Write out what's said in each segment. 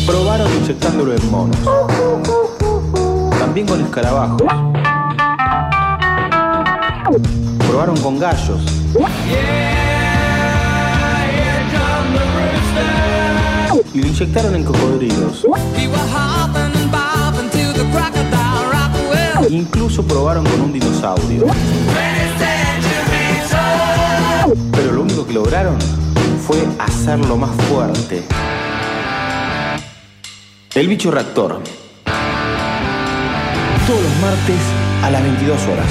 Probaron inyectándolo en monos. También con escarabajos. Probaron con gallos. Y lo inyectaron en cocodrilos. Incluso probaron con un dinosaurio. Pero lo único que lograron fue hacerlo más fuerte. El bicho reactor. Todos los martes a las 22 horas.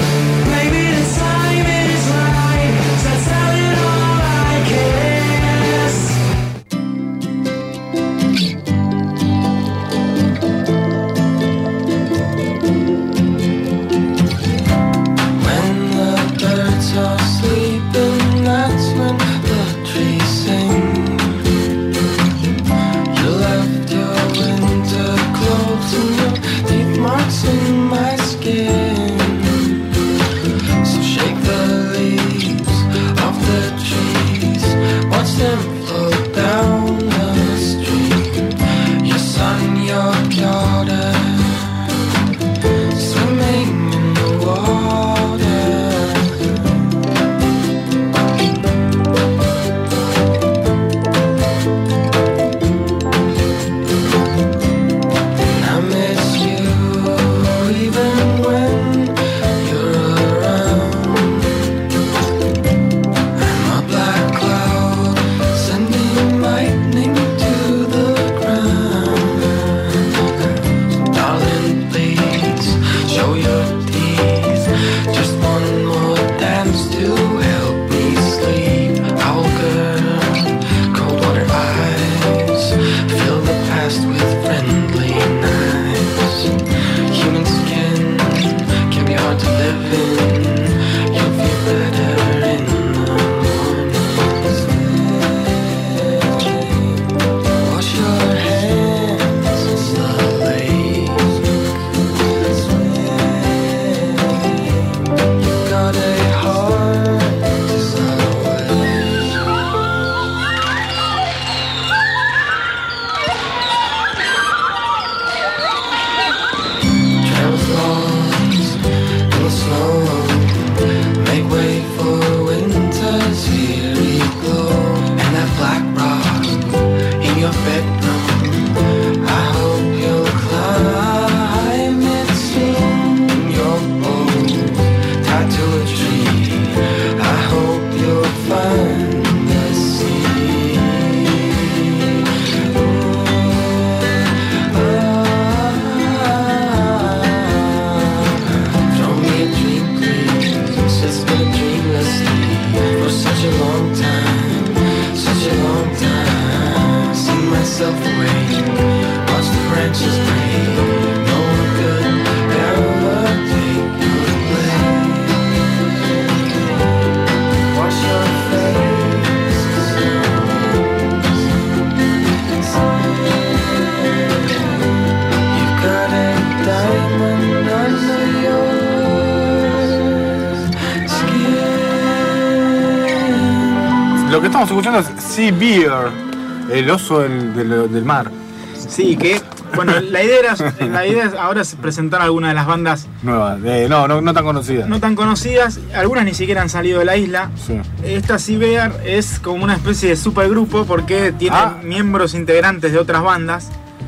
Lo que estamos escuchando es Sea Bear, el oso del mar. Sí, que bueno, la idea ahora es presentar algunas de las bandas nuevas, no tan conocidas. No tan conocidas, algunas ni siquiera han salido de la isla. Sí. Esta Sea Bear es como una especie de supergrupo porque tiene miembros integrantes de otras bandas.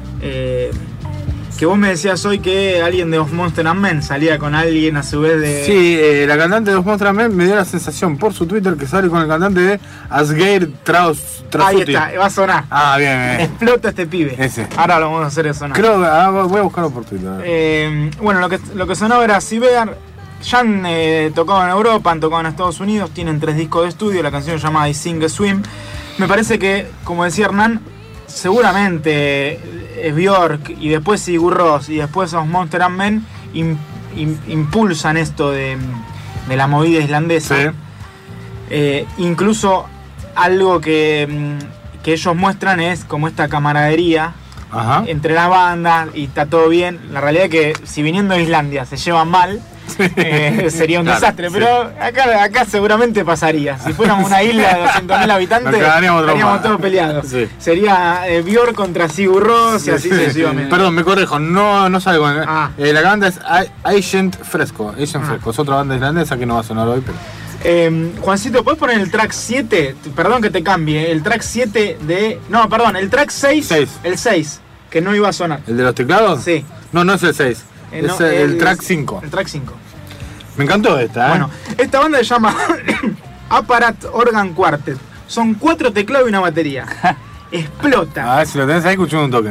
Que vos me decías hoy que alguien de Of Monster and Men salía con alguien a su vez de... Sí, la cantante de Of Monster and Men me dio la sensación por su Twitter que sale con el cantante de Asgeir Trasuti. Ahí está, va a sonar. Bien. Explota este pibe. Ese. Ahora lo vamos a hacer sonar. Creo que voy a buscarlo por Twitter. Bueno, lo que sonaba era Sea Bear. Ya han tocado en Europa, han tocado en Estados Unidos, tienen 3 discos de estudio, la canción se llama I Sing a Swim. Me parece que, como decía Hernán, seguramente Björk y después Sigur Rós y después Of Monster and Men impulsan esto de la movida islandesa. Sí. Incluso algo que ellos muestran es como esta camaradería entre las bandas y está todo bien. La realidad es que si viniendo de Islandia se llevan mal, sería un Claro, desastre. sí. Pero acá seguramente pasaría. Si fuéramos una isla de 200.000 habitantes, Nos cagaríamos estaríamos trompadas. todos peleados. Sí. Sería Björk contra Sigur Rós y así sucesivamente. Perdón, me corrijo, no salgo. La banda es Agent Fresco. Es otra banda islandesa que no va a sonar hoy, pero. Juancito, ¿puedes poner el track 7? Perdón que te cambie. El track 7 de. No, perdón, el track 6. El 6, que no iba a sonar. ¿El de los teclados? Sí. No es el 6. Es No, el track 5. El track 5. Me encantó esta, Bueno, esta banda se llama Apparat Organ Quartet. Son 4 teclados y una batería. Explota. A ver si lo tenés ahí, escuchame un toque.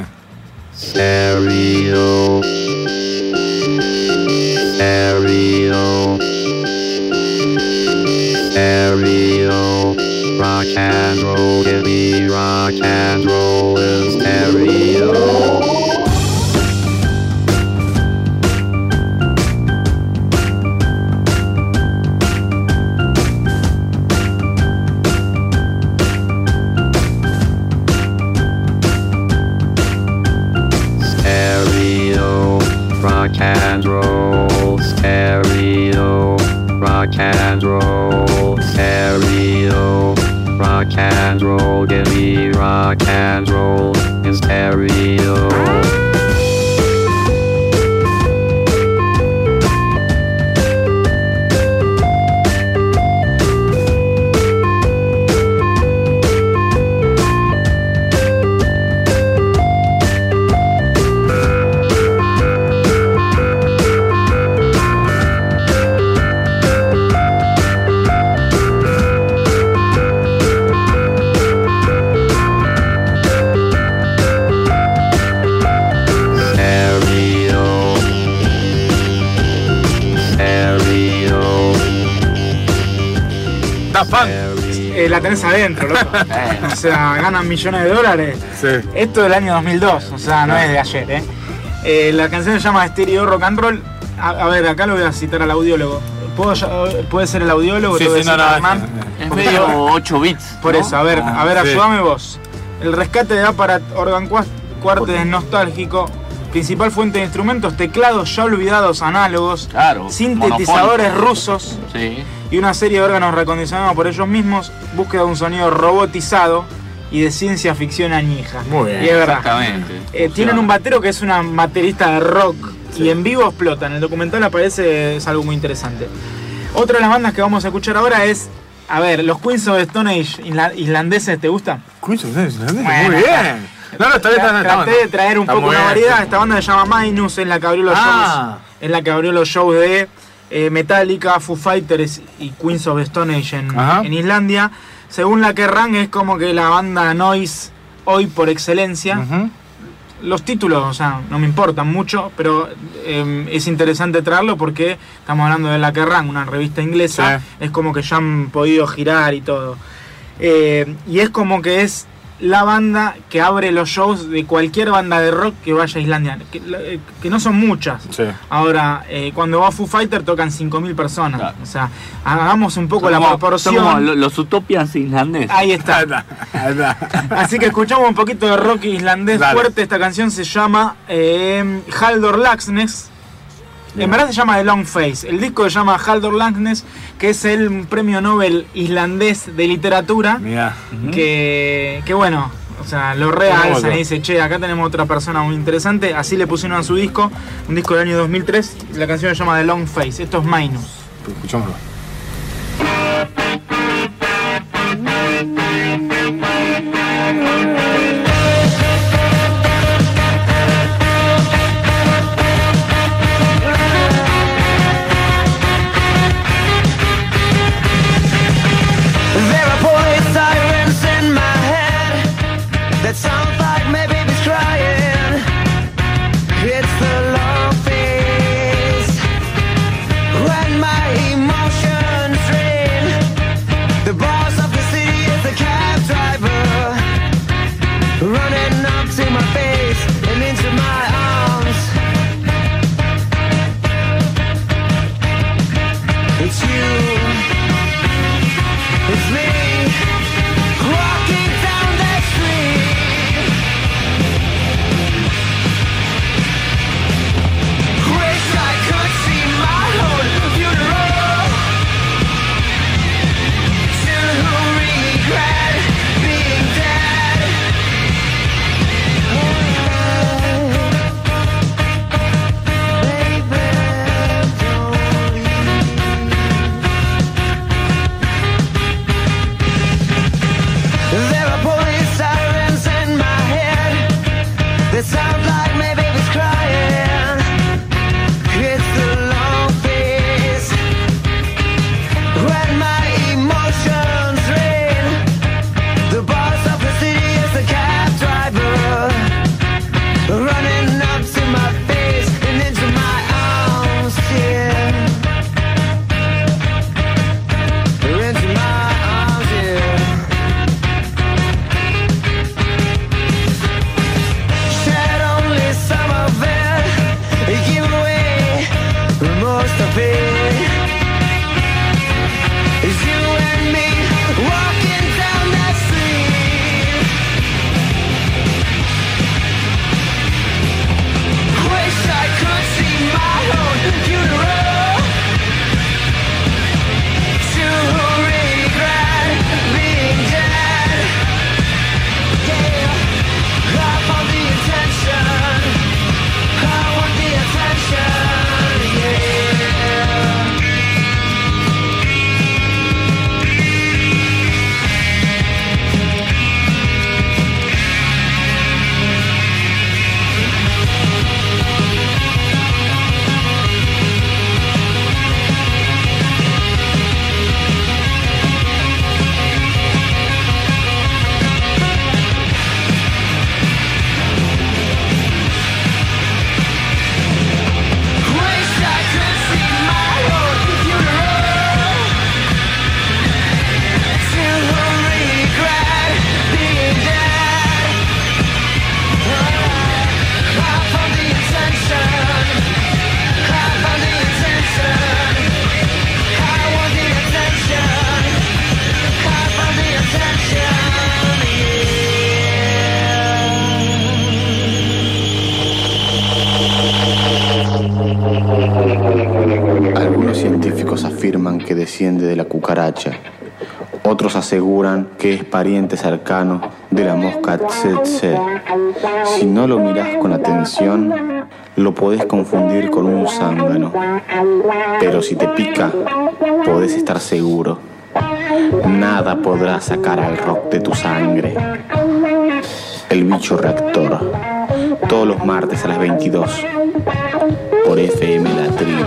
Stereo. Stereo. Stereo. Rock and roll, give me rock and roll in stereo. Stereo, rock and roll, stereo, rock and roll, stereo, rock and roll, give me rock and roll in stereo. La tenés adentro, loco. O sea, ganan millones de dólares. Sí. Esto es del año 2002, o sea, no es de ayer, La canción se llama Stereo Rock and Roll. A ver, acá lo voy a citar al audiólogo. ¿Puede ser el audiólogo? Sí, Te voy a sí, citar, no, Hernán. Es medio 8 bits. Por ¿no? eso, a ver, sí. ayúdame vos. El rescate de Apparat Organ Quartet es nostálgico. Principal fuente de instrumentos, teclados ya olvidados análogos, Claro, sintetizadores monofónicos. rusos Sí. y una serie de órganos recondicionados por ellos mismos, búsqueda de un sonido robotizado y de ciencia ficción añeja. Muy bien, Y es verdad. Exactamente. Tienen un batero que es una baterista de rock y en vivo explota. En el documental aparece, es algo muy interesante. Otra de las bandas que vamos a escuchar ahora es, a ver, los Queens of Stone Age islandeses, ¿te gustan? Queens of Stone Age, Bueno, muy bien. No, está bien, está Traté de traer un está poco muy una bien. variedad. Esta banda se llama Minus, es la que abrió los shows. Es la que abrió los shows de Metallica, Foo Fighters y Queens of Stone Age en Islandia. Según la Kerrang es como que la banda noise hoy por excelencia. Ujú. Los títulos, o sea, no me importan mucho, pero es interesante traerlo porque estamos hablando de la Kerrang, una revista inglesa. Sí. Es como que ya han podido girar y todo. Y es como que es la banda que abre los shows de cualquier banda de rock que vaya a Islandia, que no son muchas. Sí. Ahora, cuando va Foo Fighter tocan 5.000 personas. Claro. O sea, hagamos un poco Son la como- proporción. son como los Utopians islandeses. Ahí está. Ahí está. Así que escuchamos un poquito de rock islandés Dale. fuerte. Esta canción se llama Halldór Laxness. En verdad se llama The Long Face. El disco se llama Halldór Laxness, que es el premio Nobel islandés de literatura. Mirá. Que bueno, o sea, lo realzan y dice, che, acá tenemos otra persona muy interesante. Así le pusieron a su disco, un disco del año 2003. La canción se llama The Long Face. Esto es Minus. Escuchámoslo. There are police sirens in my head that sound like my baby's crying. It's the long face when my emotions afirman que desciende de la cucaracha. Otros aseguran que es pariente cercano de la mosca tsetse. Si no lo mirás con atención, lo podés confundir con un zángano. Pero si te pica, podés estar seguro. Nada podrá sacar al rock de tu sangre. El bicho reactor. Todos los martes a las 22. Por FM La Tribu.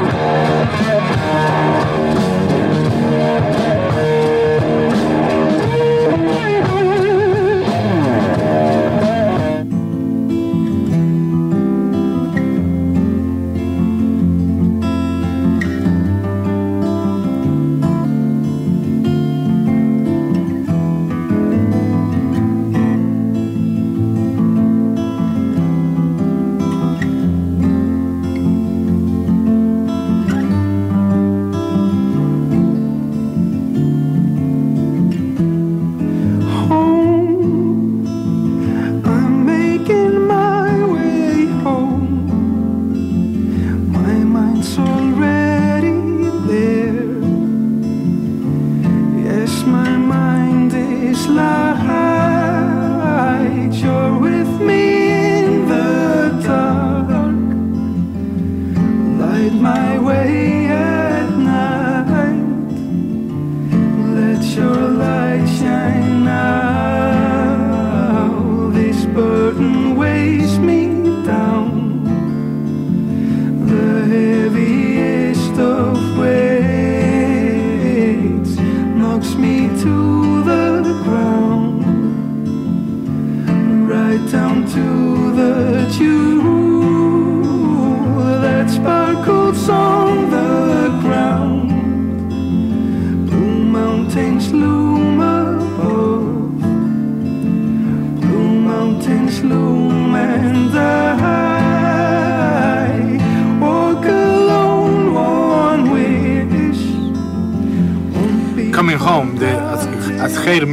Coming Home de Asgeir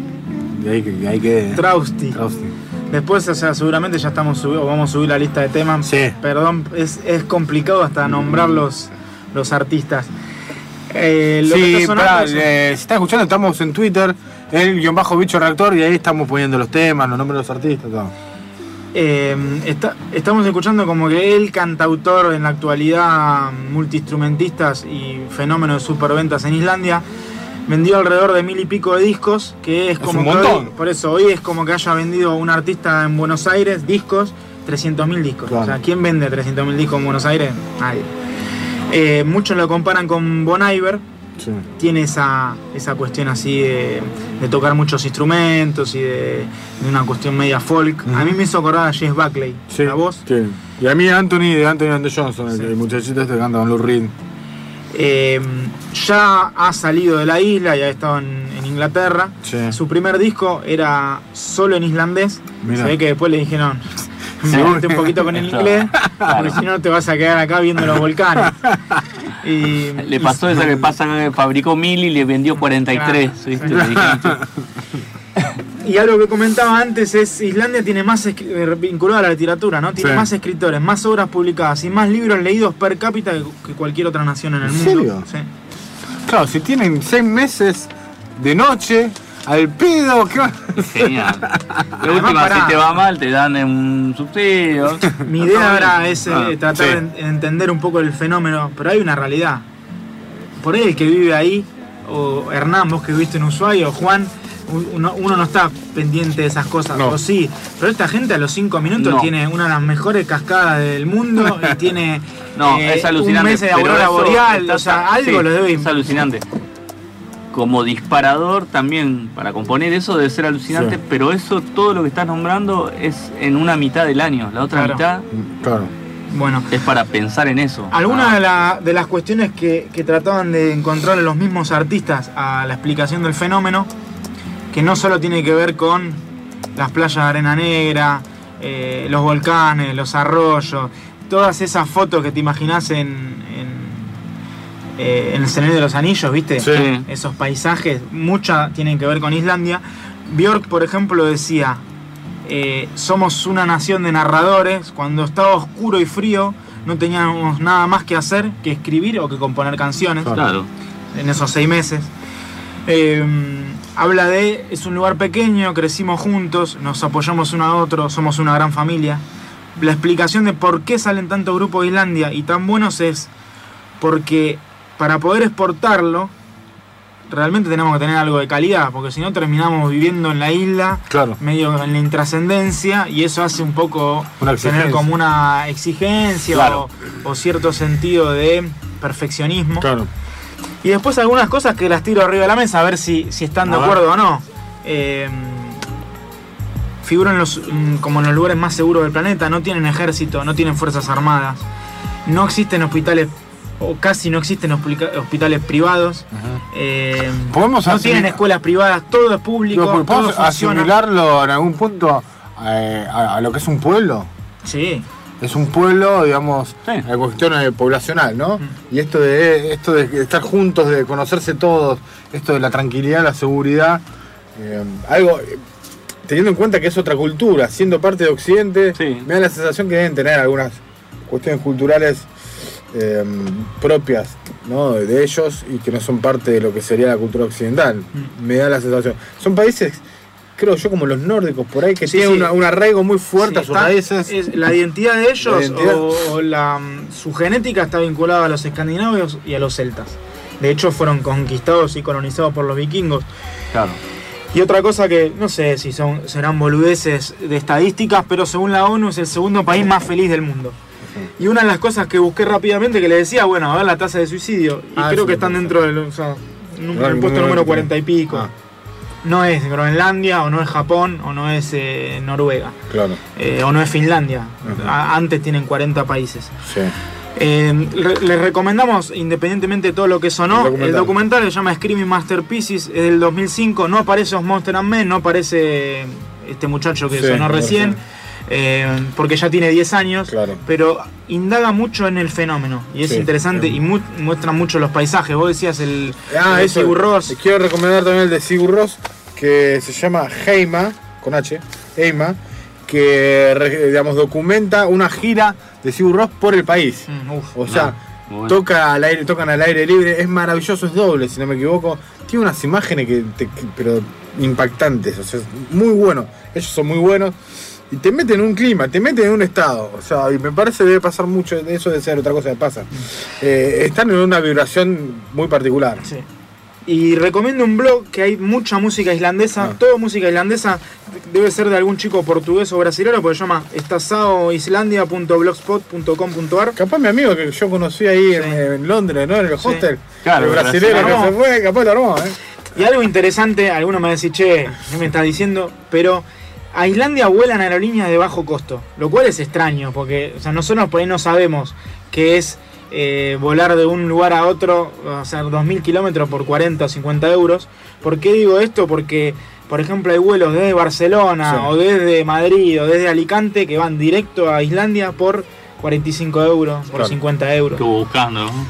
Trausti. Después, o sea, seguramente ya estamos vamos a subir la lista de temas. Sí. Perdón, es complicado hasta nombrar los artistas. Lo Sí, que está sonando si estás escuchando, estamos en Twitter, el _bicho reactor, y ahí estamos poniendo los temas, los nombres de los artistas, todo. Estamos escuchando como que el cantautor en la actualidad, multiinstrumentistas y fenómeno de superventas en Islandia, vendió alrededor de 1000 y pico de discos, que es como un que montón. hoy, por eso hoy es como que haya vendido un artista en Buenos Aires discos, 300.000 discos. Claro. O sea, ¿quién vende 300.000 discos en Buenos Aires? Nadie. Muchos lo comparan con Bon Iver. Sí. Tiene esa cuestión así de tocar muchos instrumentos y de una cuestión media folk. A mí me hizo acordar a Jess Buckley. Sí, ¿La voz? sí. Y a mí Anthony and Johnson, Sí. el muchachito este que canta con Lou Reed. Ya ha salido de la isla y ha estado en Inglaterra. Sí. Su primer disco era solo en islandés. Mirá. Se ve que después le dijeron, Sí. mete un poquito con el inglés, porque si no te vas a quedar acá viendo los volcanes. Y Le pasó esa que pasa que fabricó 1000 y le vendió 43. Claro. ¿Viste? Le dijeron, Y algo que comentaba antes es, Islandia tiene más, vinculado a la literatura, ¿no? Tiene Sí. más escritores, más obras publicadas y más libros leídos per cápita que cualquier otra nación en el ¿En mundo. serio? Sí. Claro, si tienen 6 meses de noche, al pedo, ¿qué va? genial. De Además, última, pará. si te va mal, te dan un subsidio. Mi idea ahora es tratar sí. de entender un poco el fenómeno, pero hay una realidad. Por ahí el que vive ahí, o Hernán, vos que viviste en Ushuaia, o Juan, uno no está pendiente de esas cosas, No. o sí, pero esta gente a los 5 minutos No. tiene una de las mejores cascadas del mundo y tiene No, es alucinante. un mes de pero aurora eso boreal, está- o sea, algo sí, lo debe es alucinante. Como disparador también, para componer eso debe ser alucinante, Sí. pero eso, todo lo que estás nombrando es en una mitad del año. La otra Claro. mitad Claro. Bueno, es para pensar en eso. algunas de las cuestiones que trataban de encontrar los mismos artistas a la explicación del fenómeno, que no solo tiene que ver con las playas de arena negra, los volcanes, los arroyos, todas esas fotos que te imaginás en el Señor de los Anillos, ¿viste? Sí. Esos paisajes, muchas tienen que ver con Islandia. Björk, por ejemplo, decía, somos una nación de narradores, cuando estaba oscuro y frío no teníamos nada más que hacer que escribir o que componer canciones. Claro. Claro. en esos 6 meses. Habla de, es un lugar pequeño, crecimos juntos, nos apoyamos uno a otro, somos una gran familia. La explicación de por qué salen tantos grupos de Islandia y tan buenos es porque para poder exportarlo realmente tenemos que tener algo de calidad, porque si no terminamos viviendo en la isla, Claro. medio en la intrascendencia, y eso hace un poco Una exigencia. tener como una exigencia Claro. o cierto sentido de perfeccionismo. Claro. Y después algunas cosas que las tiro arriba de la mesa a ver si están de A ver. acuerdo o no. Figuran como en los lugares más seguros del planeta, no tienen ejército, no tienen fuerzas armadas, no existen hospitales, o casi no existen hospitales privados, Podemos no asimilar- tienen escuelas privadas, todo es público, todo ¿Podemos funciona. asimilarlo en algún punto a lo que es un pueblo? Sí, Es un pueblo, digamos, Sí. la cuestión poblacional, ¿no? Y esto de estar juntos, de conocerse todos, esto de la tranquilidad, la seguridad, algo, teniendo en cuenta que es otra cultura, siendo parte de Occidente, Sí. me da la sensación que deben tener algunas cuestiones culturales propias, ¿no? De ellos y que no son parte de lo que sería la cultura occidental. Me da la sensación. Son países, creo yo, como los nórdicos por ahí, que Sí, tienen sí. un arraigo muy fuerte a sus está- raíces. es la identidad de ellos La identidad. o su genética está vinculada a los escandinavos y a los celtas. De hecho fueron conquistados y colonizados por los vikingos. Claro. Y otra cosa que no sé si serán boludeces de estadísticas, pero según la ONU es el segundo país más feliz del mundo. Y una de las cosas que busqué rápidamente, que le decía, bueno, a ver la tasa de suicidio, y creo eso que me están parece. dentro del, o sea, en Claro, el puesto número número 23. 40 y pico. Ah. No es Groenlandia, o no es Japón, o no es Noruega, Claro, o no es Finlandia. Ajá. Antes tienen 40 países. sí. Les recomendamos, independientemente de todo lo que sonó, el documental que se llama Screaming Masterpieces, es del 2005, no aparece Os Monster and Men, no aparece este muchacho que Sí, sonó recién, sí. porque ya tiene 10 años, Claro. pero indaga mucho en el fenómeno, y es Sí, interesante, sí. y muestra mucho los paisajes. Vos decías el de Eso, Sigur Rós. quiero recomendar también el de Sigur Rós, que se llama Heima, con H, Heima, que digamos documenta una gira de Sigur Rós por el país. O sea, muy bueno. tocan al aire libre, es maravilloso, es doble, si no me equivoco. Tiene unas imágenes pero impactantes, o sea, es muy bueno. Ellos son muy buenos y te meten en un clima, te meten en un estado. O sea, y me parece que debe pasar mucho de eso, de ser otra cosa que pasa. Están en una vibración muy particular. Sí. Y recomiendo un blog que hay mucha música islandesa, toda música islandesa, debe ser de algún chico portugués o brasileño, porque se llama estasaoislandia.blogspot.com.ar. Capaz mi amigo que yo conocí ahí Sí. en Londres, ¿no? En el hostel. Claro, el brasileño que brasileño. se fue, capaz lo armó, ¿eh? Y algo interesante, algunos me van a decir, che, ¿qué me estás diciendo? Pero a Islandia vuelan aerolíneas de bajo costo, lo cual es extraño, porque o sea, nosotros por ahí no sabemos qué es volar de un lugar a otro, o sea, 2.000 kilómetros por 40 o 50 euros. ¿Por qué digo esto? Porque, por ejemplo, hay vuelos desde Barcelona Sí. o desde Madrid o desde Alicante que van directo a Islandia por 45 euros, por Claro. 50 euros. Estuvo buscando, ¿no?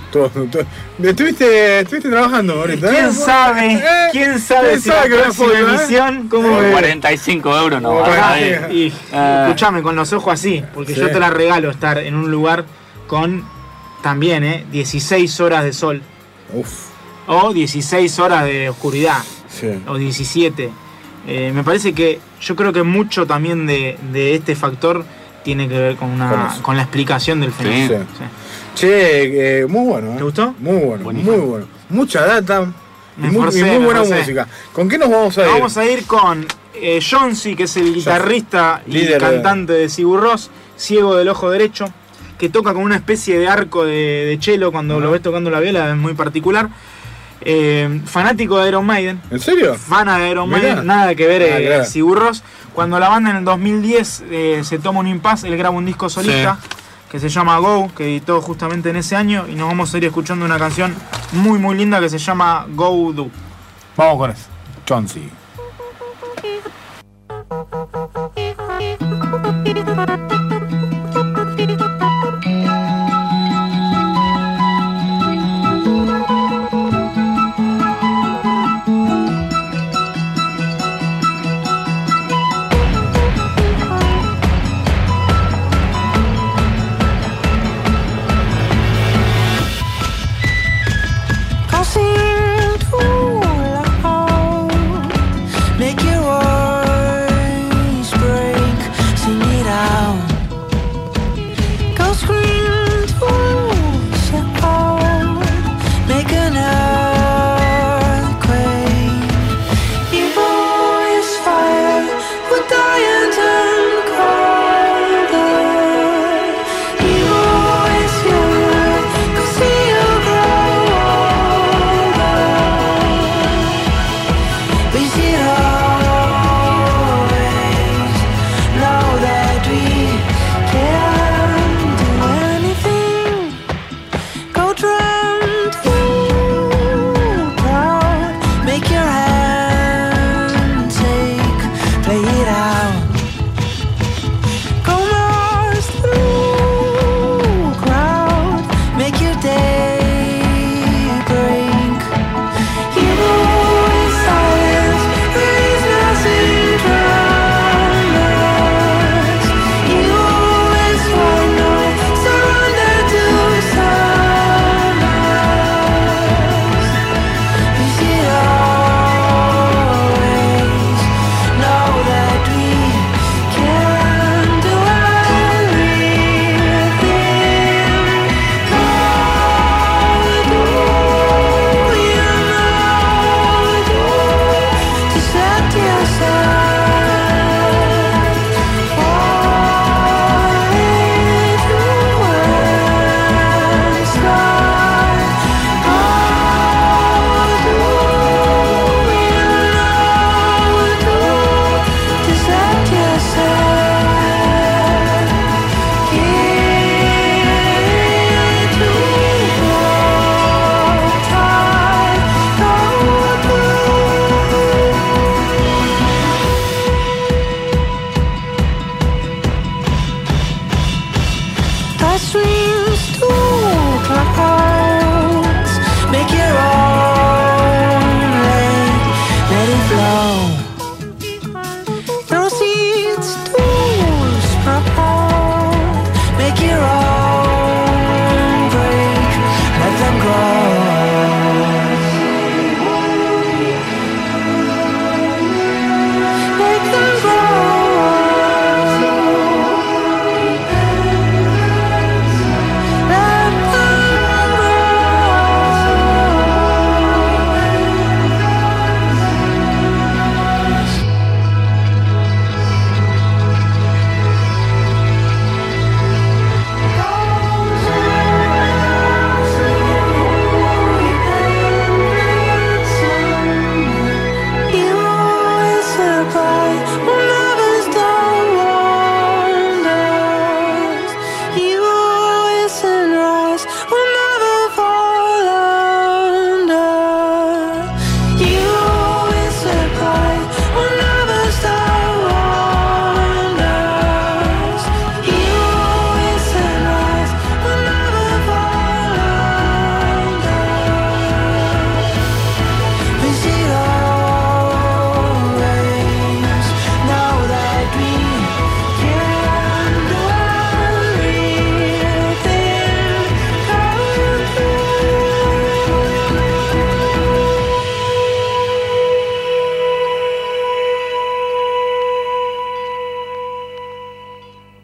Estuviste trabajando ahorita, ¿Quién sabe? ¿Quién sabe si la que próxima fue, emisión cómo Por ve? 45 euros no Bueno, va a sí. ir. Y escuchame, con los ojos así, porque Sí. yo te la regalo estar en un lugar con también 16 horas de sol Uf, o 16 horas de oscuridad sí. o 17. Me parece que yo creo que mucho también de este factor tiene que ver con eso. con la explicación del fenómeno. Sí. Che, muy bueno, ¿eh? ¿Te gustó? Muy bueno, Buenísimo. muy bueno. Mucha data y Me muy, esforcé, y muy me buena esforcé. música. ¿Con qué nos vamos a ir? Vamos a ir con Jonsi, que es el guitarrista y líder de- cantante de Sigur Rós, ciego del ojo derecho, que toca con una especie de arco de cello cuando lo ves tocando la viola, es muy particular. Fanático de Iron Maiden, ¿En serio? fana de Iron Mirá. Maiden, nada que ver Nada que ver. Sigur Rós. Cuando la banda en el 2010 se toma un impasse, él graba un disco solista que se llama Go, que editó justamente en ese año, y nos vamos a ir escuchando una canción muy muy linda que se llama Go Do. Vamos con eso. Chonsey. Crossing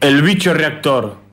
El bicho reactor.